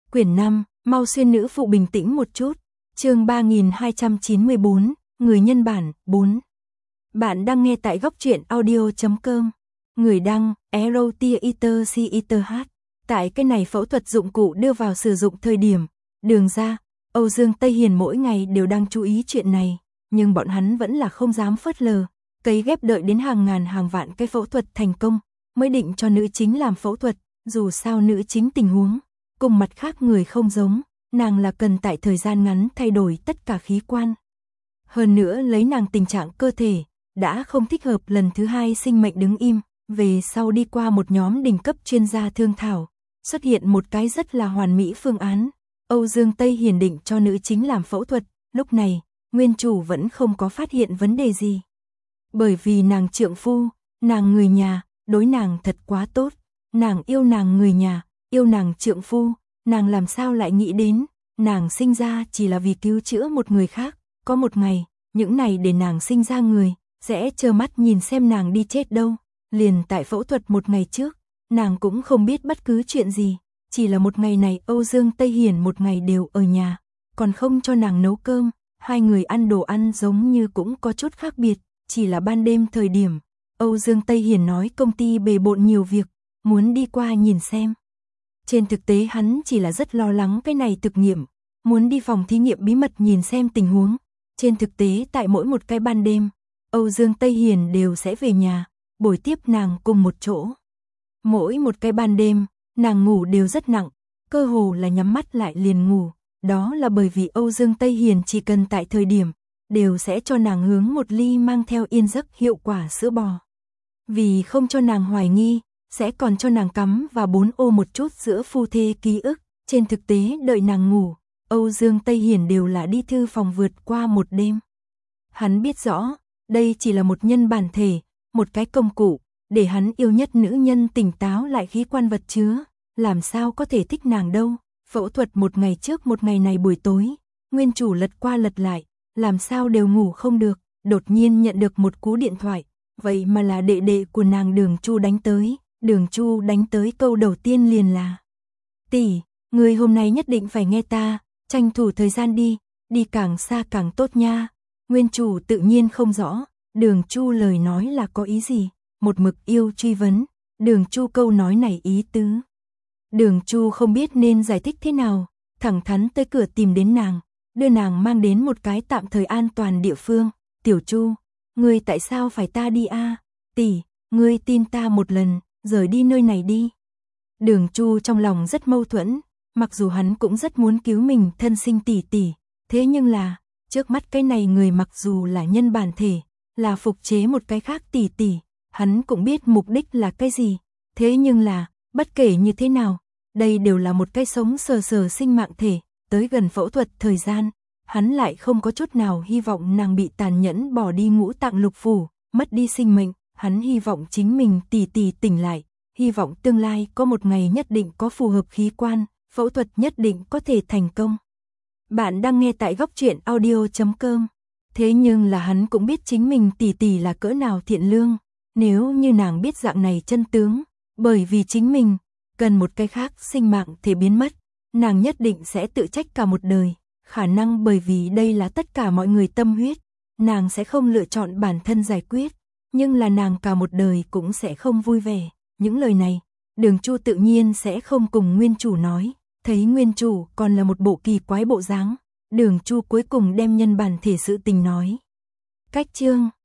Quyển 5, mau xuyên nữ phụ bình tĩnh một chút. Chương 3294, người nhân bản, 4. Bạn đang nghe tại góc truyện audio.com. Người đăng, EROTIERCITH. Tại cái này phẫu thuật dụng cụ đưa vào sử dụng thời điểm, Đường ra, Âu Dương Tây Hiền mỗi ngày đều đang chú ý chuyện này, nhưng bọn hắn vẫn là không dám phớt lờ, cấy ghép đợi đến hàng ngàn hàng vạn cái phẫu thuật thành công, mới định cho nữ chính làm phẫu thuật, dù sao nữ chính tình huống cùng mặt khác người không giống, nàng là cần tại thời gian ngắn thay đổi tất cả khí quan. Hơn nữa lấy nàng tình trạng cơ thể, đã không thích hợp lần thứ hai sinh mệnh đứng im, về sau đi qua một nhóm đỉnh cấp chuyên gia thương thảo, xuất hiện một cái rất là hoàn mỹ phương án. Âu Dương Tây Hiền định cho nữ chính làm phẫu thuật, lúc này, nguyên chủ vẫn không có phát hiện vấn đề gì. Bởi vì nàng trượng phu, nàng người nhà, đối nàng thật quá tốt, nàng yêu nàng người nhà, yêu nàng trượng phu, nàng làm sao lại nghĩ đến, nàng sinh ra chỉ là vì cứu chữa một người khác, có một ngày, những này để nàng sinh ra người, sẽ trơ mắt nhìn xem nàng đi chết đâu. Liền tại phẫu thuật một ngày trước, nàng cũng không biết bất cứ chuyện gì, chỉ là một ngày này Âu Dương Tây Hiền một ngày đều ở nhà, còn không cho nàng nấu cơm, hai người ăn đồ ăn giống như cũng có chút khác biệt, chỉ là ban đêm thời điểm, Âu Dương Tây Hiền nói công ty bề bộn nhiều việc, muốn đi qua nhìn xem. Trên thực tế hắn chỉ là rất lo lắng cái này thực nghiệm, muốn đi phòng thí nghiệm bí mật nhìn xem tình huống. Trên thực tế tại mỗi một cái ban đêm, Âu Dương Tây Hiền đều sẽ về nhà, bồi tiếp nàng cùng một chỗ. Mỗi một cái ban đêm, nàng ngủ đều rất nặng, cơ hồ là nhắm mắt lại liền ngủ, đó là bởi vì Âu Dương Tây Hiền chỉ cần tại thời điểm, đều sẽ cho nàng hướng một ly mang theo yên giấc hiệu quả sữa bò. Vì không cho nàng hoài nghi, sẽ còn cho nàng cắm và 4 ô một chút giữa phu thê ký ức. Trên thực tế đợi nàng ngủ, Âu Dương Tây Hiền đều là đi thư phòng vượt qua một đêm. Hắn biết rõ, đây chỉ là một nhân bản thể, một cái công cụ, để hắn yêu nhất nữ nhân tỉnh táo lại khí quan vật chứa, làm sao có thể thích nàng đâu. Phẫu thuật một ngày trước một ngày này buổi tối, nguyên chủ lật qua lật lại, làm sao đều ngủ không được, đột nhiên nhận được một cú điện thoại, vậy mà là đệ đệ của nàng Đường Chu đánh tới. Đường Chu đánh tới câu đầu tiên liền là: tỷ, người hôm nay nhất định phải nghe ta, tranh thủ thời gian đi càng xa càng tốt nha. Nguyên chủ tự nhiên không rõ, Đường Chu lời nói là có ý gì, một mực yêu truy vấn, Đường Chu câu nói này ý tứ. Đường Chu không biết nên giải thích thế nào, thẳng thắn tới cửa tìm đến nàng, đưa nàng mang đến một cái tạm thời an toàn địa phương. Tiểu Chu, ngươi tại sao phải ta đi a? Tỷ, ngươi tin ta một lần, rời đi nơi này đi. Đường Chu trong lòng rất mâu thuẫn, mặc dù hắn cũng rất muốn cứu mình thân sinh tỷ tỷ, thế nhưng là, trước mắt cái này người mặc dù là nhân bản thể, là phục chế một cái khác tỷ tỷ, hắn cũng biết mục đích là cái gì, thế nhưng là, bất kể như thế nào, đây đều là một cái sống sờ sờ sinh mạng thể, tới gần phẫu thuật thời gian, hắn lại không có chút nào hy vọng nàng bị tàn nhẫn bỏ đi ngũ tạng lục phủ, mất đi sinh mệnh. Hắn hy vọng chính mình tỷ tỷ tỉnh lại, hy vọng tương lai có một ngày nhất định có phù hợp khí quan, phẫu thuật nhất định có thể thành công. Bạn đang nghe tại góc truyện audio.com. Thế nhưng là hắn cũng biết chính mình tỷ tỷ là cỡ nào thiện lương, nếu như nàng biết dạng này chân tướng, bởi vì chính mình cần một cái khác sinh mạng thể biến mất, nàng nhất định sẽ tự trách cả một đời, khả năng bởi vì đây là tất cả mọi người tâm huyết, nàng sẽ không lựa chọn bản thân giải quyết. Nhưng là nàng cả một đời cũng sẽ không vui vẻ. Những lời này, Đường Chu tự nhiên sẽ không cùng nguyên chủ nói. Thấy nguyên chủ còn là một bộ kỳ quái bộ dáng, Đường Chu cuối cùng đem nhân bản thể sự tình nói. Cách chương